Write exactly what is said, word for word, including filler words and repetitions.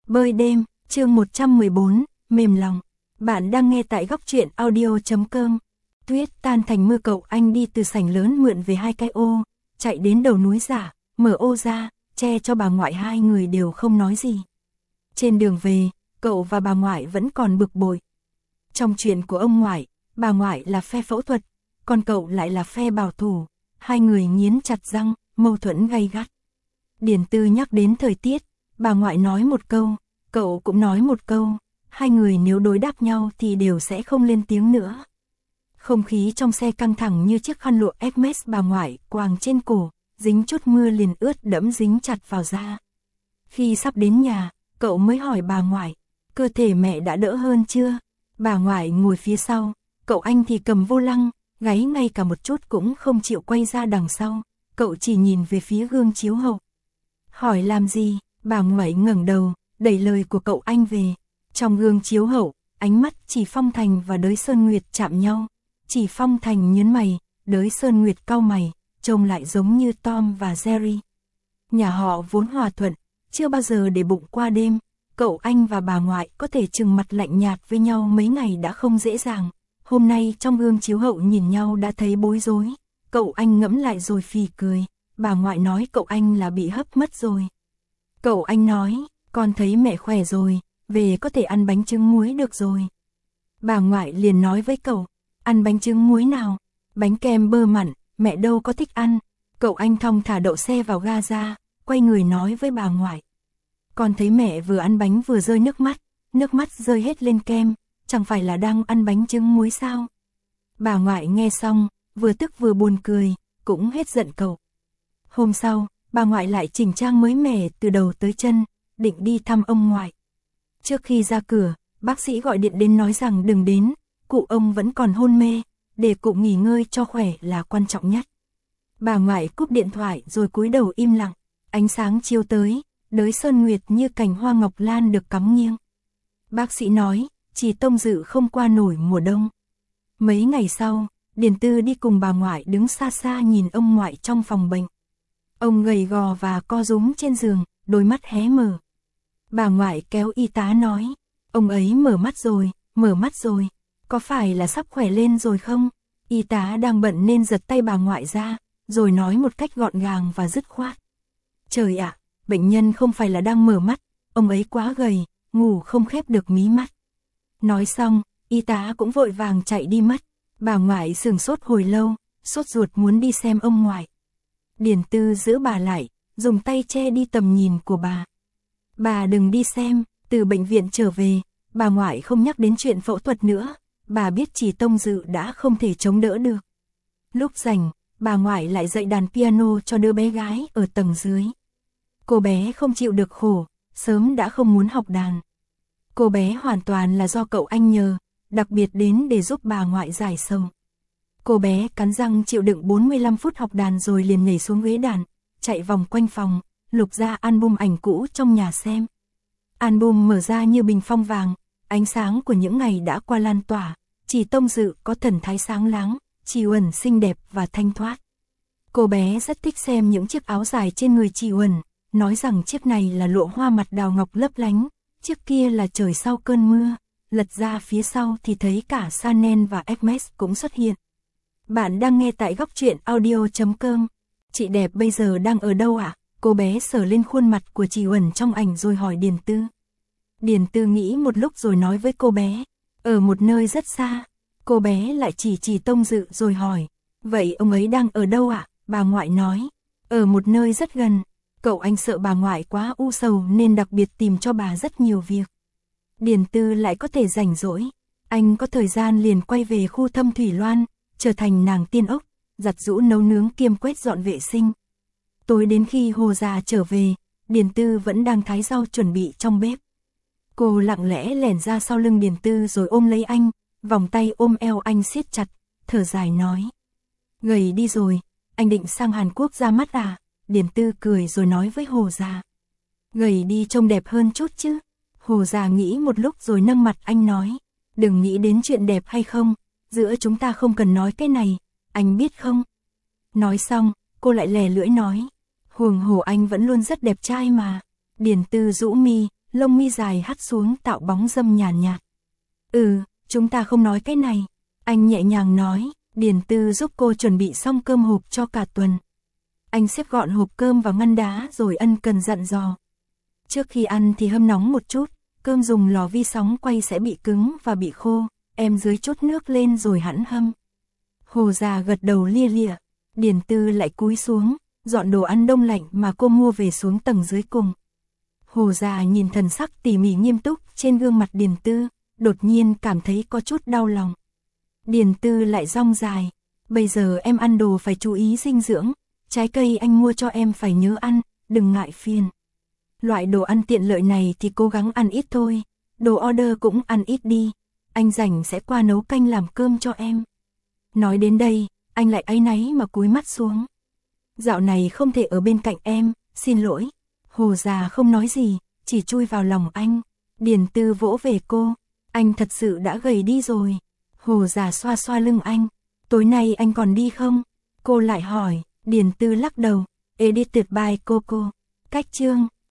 Bơi đêm, chương một trăm mười bốn, mềm lòng. Bạn đang nghe tại góc truyện audio chấm com. Tuyết tan thành mưa, cậu anh đi từ sảnh lớn mượn về hai cái ô, chạy đến đầu núi giả, mở ô ra, che cho bà ngoại, hai người đều không nói gì. Trên đường về, cậu và bà ngoại vẫn còn bực bội. Trong chuyện của ông ngoại, bà ngoại là phe phẫu thuật, còn cậu lại là phe bảo thủ, hai người nghiến chặt răng, mâu thuẫn gay gắt. Điền Tư nhắc đến thời tiết, bà ngoại nói một câu, cậu cũng nói một câu, hai người nếu đối đáp nhau thì đều sẽ không lên tiếng nữa. Không khí trong xe căng thẳng như chiếc khăn lụa Hermes bà ngoại quàng trên cổ, dính chút mưa liền ướt đẫm dính chặt vào da. Khi sắp đến nhà, cậu mới hỏi bà ngoại, cơ thể mẹ đã đỡ hơn chưa? Bà ngoại ngồi phía sau, cậu anh thì cầm vô lăng, gáy ngay cả một chút cũng không chịu quay ra đằng sau, cậu chỉ nhìn về phía gương chiếu hậu. Hỏi làm gì? Bà ngoại ngẩng đầu, đẩy lời của cậu anh về. Trong gương chiếu hậu, ánh mắt Chỉ Phong Thành và Đới Sơn Nguyệt chạm nhau. Chỉ Phong Thành nhướng mày, Đới Sơn Nguyệt cau mày, trông lại giống như Tom và Jerry. Nhà họ vốn hòa thuận, chưa bao giờ để bụng qua đêm. Cậu anh và bà ngoại có thể trừng mặt lạnh nhạt với nhau mấy ngày đã không dễ dàng. Hôm nay trong gương chiếu hậu nhìn nhau đã thấy bối rối. Cậu anh ngẫm lại rồi phì cười. Bà ngoại nói cậu anh là bị hấp mất rồi. Cậu anh nói, con thấy mẹ khỏe rồi, về có thể ăn bánh trứng muối được rồi. Bà ngoại liền nói với cậu, ăn bánh trứng muối nào? Bánh kem bơ mặn, mẹ đâu có thích ăn. Cậu anh thong thả đậu xe vào ga ra, quay người nói với bà ngoại. Con thấy mẹ vừa ăn bánh vừa rơi nước mắt, nước mắt rơi hết lên kem, chẳng phải là đang ăn bánh trứng muối sao? Bà ngoại nghe xong, vừa tức vừa buồn cười, cũng hết giận cậu. Hôm sau, bà ngoại lại chỉnh trang mới mẻ từ đầu tới chân, định đi thăm ông ngoại. Trước khi ra cửa, bác sĩ gọi điện đến nói rằng đừng đến, cụ ông vẫn còn hôn mê, để cụ nghỉ ngơi cho khỏe là quan trọng nhất. Bà ngoại cúp điện thoại rồi cúi đầu im lặng, ánh sáng chiếu tới, Đới Sơn Nguyệt như cành hoa ngọc lan được cắm nghiêng. Bác sĩ nói, Chỉ Tông Dự không qua nổi mùa đông. Mấy ngày sau, Điền Tư đi cùng bà ngoại đứng xa xa nhìn ông ngoại trong phòng bệnh. Ông gầy gò và co rúm trên giường, đôi mắt hé mở. Bà ngoại kéo y tá nói, ông ấy mở mắt rồi, mở mắt rồi, có phải là sắp khỏe lên rồi không? Y tá đang bận nên giật tay bà ngoại ra, rồi nói một cách gọn gàng và dứt khoát. Trời ạ, bệnh nhân không phải là đang mở mắt, ông ấy quá gầy, ngủ không khép được mí mắt. Nói xong, y tá cũng vội vàng chạy đi mất. Bà ngoại sửng sốt hồi lâu, sốt ruột muốn đi xem ông ngoại. Điền Tư giữ bà lại, dùng tay che đi tầm nhìn của bà. Bà đừng đi xem, từ bệnh viện trở về, bà ngoại không nhắc đến chuyện phẫu thuật nữa, bà biết Chỉ Tông Dự đã không thể chống đỡ được. Lúc rảnh, bà ngoại lại dạy đàn piano cho đứa bé gái ở tầng dưới. Cô bé không chịu được khổ, sớm đã không muốn học đàn. Cô bé hoàn toàn là do cậu anh nhờ, đặc biệt đến để giúp bà ngoại giải sầu. Cô bé cắn răng chịu đựng bốn mươi lăm phút học đàn rồi liền nhảy xuống ghế đàn, chạy vòng quanh phòng, lục ra album ảnh cũ trong nhà xem. Album mở ra như bình phong vàng, ánh sáng của những ngày đã qua lan tỏa, Chỉ Tông Dự có thần thái sáng láng, Chỉ Uẩn xinh đẹp và thanh thoát. Cô bé rất thích xem những chiếc áo dài trên người Chỉ Uẩn, nói rằng chiếc này là lụa hoa mặt đào ngọc lấp lánh, chiếc kia là trời sau cơn mưa, lật ra phía sau thì thấy cả Chanel và Hermes cũng xuất hiện. Bạn đang nghe tại góc truyện audio chấm com. Chị đẹp bây giờ đang ở đâu ạ? À? Cô bé sờ lên khuôn mặt của Chỉ Uẩn trong ảnh rồi hỏi Điền Tư. Điền Tư nghĩ một lúc rồi nói với cô bé, ở một nơi rất xa. Cô bé lại chỉ Chỉ Tông Dự rồi hỏi, vậy ông ấy đang ở đâu ạ? À? Bà ngoại nói, ở một nơi rất gần. Cậu anh sợ bà ngoại quá u sầu nên đặc biệt tìm cho bà rất nhiều việc. Điền Tư lại có thể rảnh rỗi, anh có thời gian liền quay về khu Thâm Thủy Loan, trở thành nàng tiên ốc, giặt giũ nấu nướng kiêm quét dọn vệ sinh. Tối đến khi Hồ già trở về, Điền Tư vẫn đang thái rau chuẩn bị trong bếp. Cô lặng lẽ lẻn ra sau lưng Điền Tư rồi ôm lấy anh, vòng tay ôm eo anh siết chặt, thở dài nói. Gầy đi rồi, anh định sang Hàn Quốc ra mắt à? Điền Tư cười rồi nói với Hồ già. Gầy đi trông đẹp hơn chút chứ. Hồ già nghĩ một lúc rồi nâng mặt anh nói. Đừng nghĩ đến chuyện đẹp hay không, giữa chúng ta không cần nói cái này, anh biết không? Nói xong, cô lại lè lưỡi nói. Huồng hồ anh vẫn luôn rất đẹp trai mà. Điền Tư rũ mi, lông mi dài hắt xuống tạo bóng râm nhàn nhạt, nhạt. Ừ, chúng ta không nói cái này. Anh nhẹ nhàng nói, Điền Tư giúp cô chuẩn bị xong cơm hộp cho cả tuần. Anh xếp gọn hộp cơm vào ngăn đá rồi ân cần dặn dò. Trước khi ăn thì hâm nóng một chút, cơm dùng lò vi sóng quay sẽ bị cứng và bị khô, em dưới chút nước lên rồi hẵng hâm. Hồ già gật đầu lia lịa, Điền Tư lại cúi xuống, dọn đồ ăn đông lạnh mà cô mua về xuống tầng dưới cùng. Hồ già nhìn thần sắc tỉ mỉ nghiêm túc trên gương mặt Điền Tư, đột nhiên cảm thấy có chút đau lòng. Điền Tư lại rong dài, bây giờ em ăn đồ phải chú ý dinh dưỡng, trái cây anh mua cho em phải nhớ ăn, đừng ngại phiền. Loại đồ ăn tiện lợi này thì cố gắng ăn ít thôi, đồ order cũng ăn ít đi, anh rảnh sẽ qua nấu canh làm cơm cho em. Nói đến đây, anh lại áy náy mà cúi mắt xuống. Dạo này không thể ở bên cạnh em, xin lỗi. Hồ già không nói gì, chỉ chui vào lòng anh. Điền Tư vỗ về cô, anh thật sự đã gầy đi rồi. Hồ già xoa xoa lưng anh, tối nay anh còn đi không? Cô lại hỏi, Điền Tư lắc đầu, edited by Coco. Cách chương